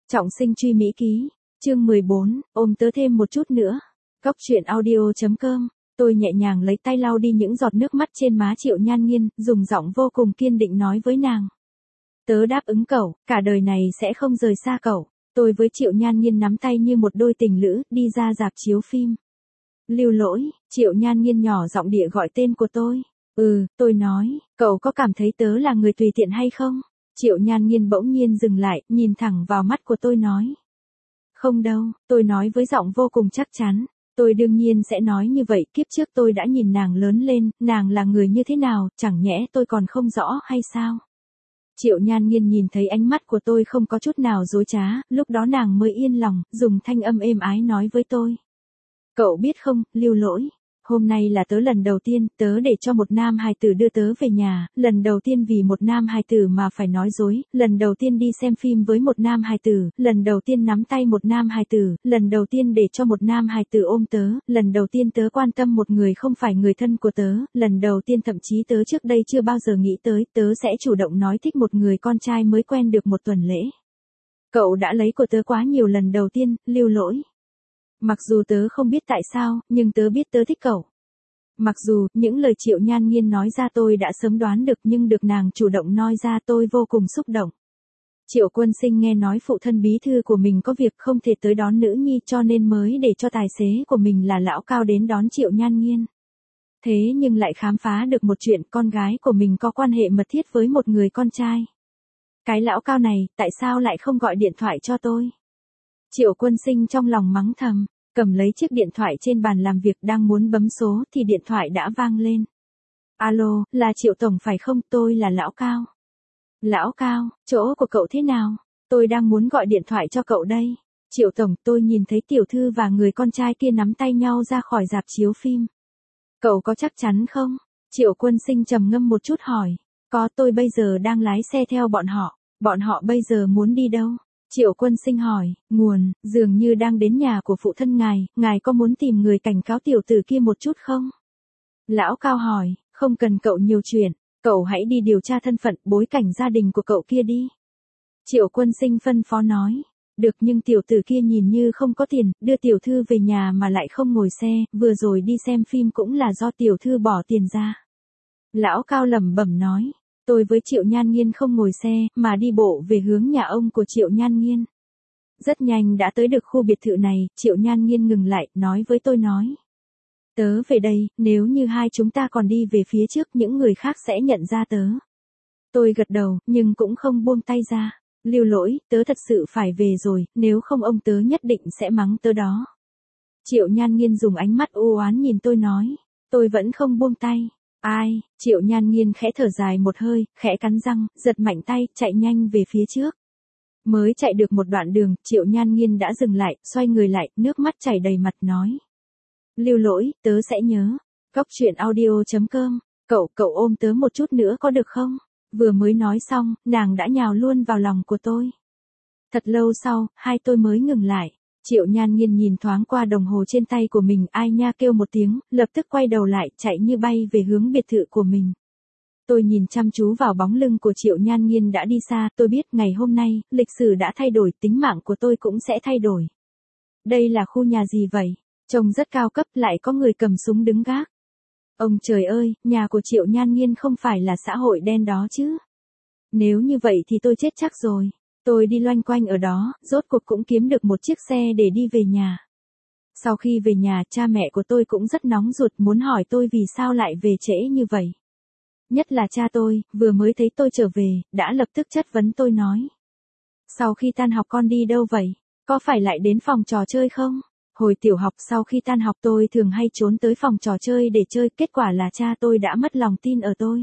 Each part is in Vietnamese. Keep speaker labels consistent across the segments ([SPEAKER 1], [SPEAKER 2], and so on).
[SPEAKER 1] Trọng sinh truy Mỹ ký, chương 14, ôm tớ thêm một chút nữa. Góc truyện audio.com, tôi nhẹ nhàng lấy tay lau đi những giọt nước mắt trên má Triệu Nhan Nghiên, dùng giọng vô cùng kiên định nói với nàng. Tớ đáp ứng cậu, cả đời này sẽ không rời xa cậu. Tôi với Triệu Nhan Nghiên nắm tay như một đôi tình lữ, đi ra rạp chiếu phim. Lưu Lỗi, Triệu Nhan Nghiên nhỏ giọng địa gọi tên của tôi. Tôi nói, cậu có cảm thấy tớ là người tùy tiện hay không? Triệu Nhan Nghiên bỗng nhiên dừng lại, nhìn thẳng vào mắt của tôi nói. Không đâu, tôi nói với giọng vô cùng chắc chắn. Tôi đương nhiên sẽ nói như vậy, kiếp trước tôi đã nhìn nàng lớn lên, nàng là người như thế nào, chẳng nhẽ tôi còn không rõ hay sao? Triệu Nhan Nghiên nhìn thấy ánh mắt của tôi không có chút nào dối trá, lúc đó nàng mới yên lòng, dùng thanh âm êm ái nói với tôi. Cậu biết không, Lưu Lỗi, hôm nay là tớ lần đầu tiên, tớ để cho một nam hài tử đưa tớ về nhà, lần đầu tiên vì một nam hài tử mà phải nói dối, lần đầu tiên đi xem phim với một nam hài tử, lần đầu tiên nắm tay một nam hài tử, lần đầu tiên để cho một nam hài tử ôm tớ, lần đầu tiên tớ quan tâm một người không phải người thân của tớ, lần đầu tiên thậm chí tớ trước đây chưa bao giờ nghĩ tới, tớ sẽ chủ động nói thích một người con trai mới quen được một tuần lễ. Cậu đã lấy của tớ quá nhiều lần đầu tiên, Lưu Lỗi. Mặc dù tớ không biết tại sao, nhưng tớ biết tớ thích cậu. Mặc dù, những lời Triệu Nhan Nghiên nói ra tôi đã sớm đoán được nhưng được nàng chủ động nói ra tôi vô cùng xúc động. Triệu Quân Sinh nghe nói phụ thân bí thư của mình có việc không thể tới đón nữ nhi cho nên mới để cho tài xế của mình là Lão Cao đến đón Triệu Nhan Nghiên. Thế nhưng lại khám phá được một chuyện con gái của mình có quan hệ mật thiết với một người con trai. Cái Lão Cao này, tại sao lại không gọi điện thoại cho tôi? Triệu Quân Sinh trong lòng mắng thầm, cầm lấy chiếc điện thoại trên bàn làm việc đang muốn bấm số thì điện thoại đã vang lên. Alo, là Triệu Tổng phải không? Tôi là Lão Cao. Lão Cao, chỗ của cậu thế nào? Tôi đang muốn gọi điện thoại cho cậu đây. Triệu Tổng, tôi nhìn thấy tiểu thư và người con trai kia nắm tay nhau ra khỏi rạp chiếu phim. Cậu có chắc chắn không? Triệu Quân Sinh trầm ngâm một chút hỏi. Có, tôi bây giờ đang lái xe theo bọn họ. Bọn họ bây giờ muốn đi đâu? Triệu Quân Sinh hỏi, nguồn, dường như đang đến nhà của phụ thân ngài có muốn tìm người cảnh cáo tiểu tử kia một chút không? Lão Cao hỏi, không cần cậu nhiều chuyện, cậu hãy đi điều tra thân phận, bối cảnh gia đình của cậu kia đi. Triệu Quân Sinh phân phó nói, được nhưng tiểu tử kia nhìn như không có tiền, đưa tiểu thư về nhà mà lại không ngồi xe, vừa rồi đi xem phim cũng là do tiểu thư bỏ tiền ra. Lão Cao lẩm bẩm nói. Tôi với Triệu Nhan Nghiên không ngồi xe, mà đi bộ về hướng nhà ông của Triệu Nhan Nghiên. Rất nhanh đã tới được khu biệt thự này, Triệu Nhan Nghiên ngừng lại, nói với tôi nói. Tớ về đây, nếu như hai chúng ta còn đi về phía trước những người khác sẽ nhận ra tớ. Tôi gật đầu, nhưng cũng không buông tay ra. Lưu Lỗi, tớ thật sự phải về rồi, nếu không ông tớ nhất định sẽ mắng tớ đó. Triệu Nhan Nghiên dùng ánh mắt u oán nhìn tôi nói. Tôi vẫn không buông tay. Ai, Triệu Nhan Nghiên khẽ thở dài một hơi, khẽ cắn răng, giật mạnh tay, chạy nhanh về phía trước. Mới chạy được một đoạn đường, Triệu Nhan Nghiên đã dừng lại, xoay người lại, nước mắt chảy đầy mặt nói. Lưu Lỗi, tớ sẽ nhớ. Góc truyện audio.com, cậu ôm tớ một chút nữa có được không? Vừa mới nói xong, nàng đã nhào luôn vào lòng của tôi. Thật lâu sau, hai tôi mới ngừng lại. Triệu Nhan Nghiên nhìn thoáng qua đồng hồ trên tay của mình, ai nha kêu một tiếng, lập tức quay đầu lại, chạy như bay về hướng biệt thự của mình. Tôi nhìn chăm chú vào bóng lưng của Triệu Nhan Nghiên đã đi xa, tôi biết ngày hôm nay, lịch sử đã thay đổi, tính mạng của tôi cũng sẽ thay đổi. Đây là khu nhà gì vậy? Trông rất cao cấp, lại có người cầm súng đứng gác. Ông trời ơi, nhà của Triệu Nhan Nghiên không phải là xã hội đen đó chứ? Nếu như vậy thì tôi chết chắc rồi. Tôi đi loanh quanh ở đó, rốt cuộc cũng kiếm được một chiếc xe để đi về nhà. Sau khi về nhà, cha mẹ của tôi cũng rất nóng ruột muốn hỏi tôi vì sao lại về trễ như vậy. Nhất là cha tôi, vừa mới thấy tôi trở về, đã lập tức chất vấn tôi nói. Sau khi tan học con đi đâu vậy? Có phải lại đến phòng trò chơi không? Hồi tiểu học sau khi tan học tôi thường hay trốn tới phòng trò chơi để chơi, kết quả là cha tôi đã mất lòng tin ở tôi.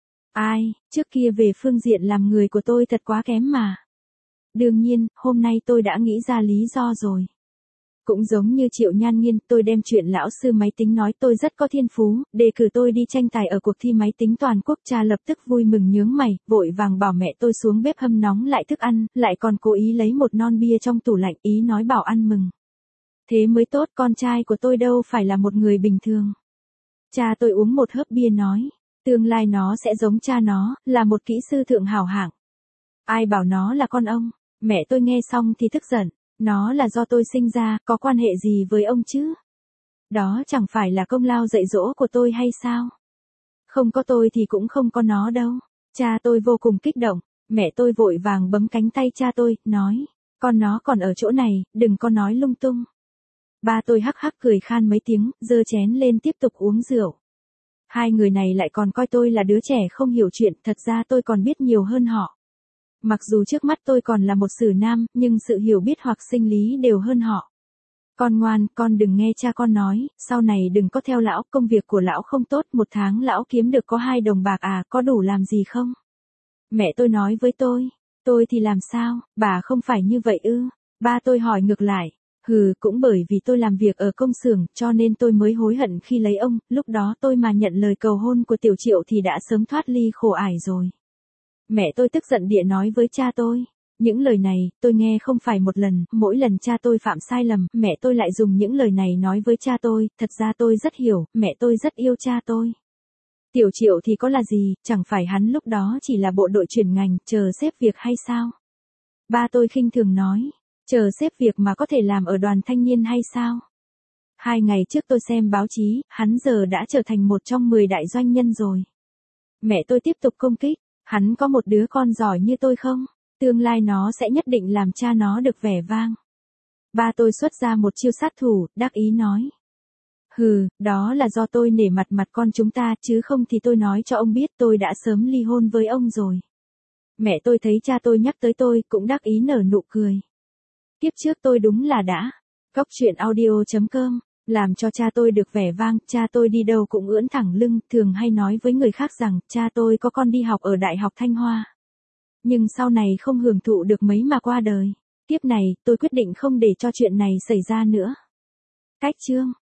[SPEAKER 1] Ai, trước kia về phương diện làm người của tôi thật quá kém mà. Đương nhiên, hôm nay tôi đã nghĩ ra lý do rồi. Cũng giống như Triệu Nhan Nghiên, tôi đem chuyện lão sư máy tính nói tôi rất có thiên phú, đề cử tôi đi tranh tài ở cuộc thi máy tính toàn quốc. Cha lập tức vui mừng nhướng mày, vội vàng bảo mẹ tôi xuống bếp hâm nóng lại thức ăn, lại còn cố ý lấy một non bia trong tủ lạnh, ý nói bảo ăn mừng. Thế mới tốt, con trai của tôi đâu phải là một người bình thường. Cha tôi uống một hớp bia nói, tương lai nó sẽ giống cha nó, là một kỹ sư thượng hảo hạng. Ai bảo nó là con ông? Mẹ tôi nghe xong thì tức giận, nó là do tôi sinh ra, có quan hệ gì với ông chứ? Đó chẳng phải là công lao dạy dỗ của tôi hay sao? Không có tôi thì cũng không có nó đâu. Cha tôi vô cùng kích động, mẹ tôi vội vàng bấm cánh tay cha tôi, nói, con nó còn ở chỗ này, đừng có nói lung tung. Ba tôi hắc hắc cười khan mấy tiếng, giơ chén lên tiếp tục uống rượu. Hai người này lại còn coi tôi là đứa trẻ không hiểu chuyện, thật ra tôi còn biết nhiều hơn họ. Mặc dù trước mắt tôi còn là một xử nam, nhưng sự hiểu biết hoặc sinh lý đều hơn họ. Con ngoan, con đừng nghe cha con nói, sau này đừng có theo lão, công việc của lão không tốt, một tháng lão kiếm được có 2 đồng bạc à, có đủ làm gì không? Mẹ tôi nói với tôi thì làm sao, bà không phải như vậy ư? Ba tôi hỏi ngược lại, cũng bởi vì tôi làm việc ở công xưởng, cho nên tôi mới hối hận khi lấy ông, lúc đó tôi mà nhận lời cầu hôn của Tiểu Triệu thì đã sớm thoát ly khổ ải rồi. Mẹ tôi tức giận địa nói với cha tôi. Những lời này, tôi nghe không phải một lần, mỗi lần cha tôi phạm sai lầm, mẹ tôi lại dùng những lời này nói với cha tôi, thật ra tôi rất hiểu, mẹ tôi rất yêu cha tôi. Tiểu Triệu thì có là gì, chẳng phải hắn lúc đó chỉ là bộ đội chuyển ngành, chờ xếp việc hay sao? Ba tôi khinh thường nói, chờ xếp việc mà có thể làm ở đoàn thanh niên hay sao? 2 ngày trước tôi xem báo chí, hắn giờ đã trở thành một trong 10 đại doanh nhân rồi. Mẹ tôi tiếp tục công kích, hắn có một đứa con giỏi như tôi không? Tương lai nó sẽ nhất định làm cha nó được vẻ vang. Ba tôi xuất ra một chiêu sát thủ, đắc ý nói. Đó là do tôi nể mặt con chúng ta, chứ không thì tôi nói cho ông biết tôi đã sớm ly hôn với ông rồi. Mẹ tôi thấy cha tôi nhắc tới tôi, cũng đắc ý nở nụ cười. Kiếp trước tôi đúng là đã. Cóc truyện audio.com, làm cho cha tôi được vẻ vang, cha tôi đi đâu cũng ưỡn thẳng lưng, thường hay nói với người khác rằng, cha tôi có con đi học ở Đại học Thanh Hoa. Nhưng sau này không hưởng thụ được mấy mà qua đời. Tiếp này, tôi quyết định không để cho chuyện này xảy ra nữa. Cách chương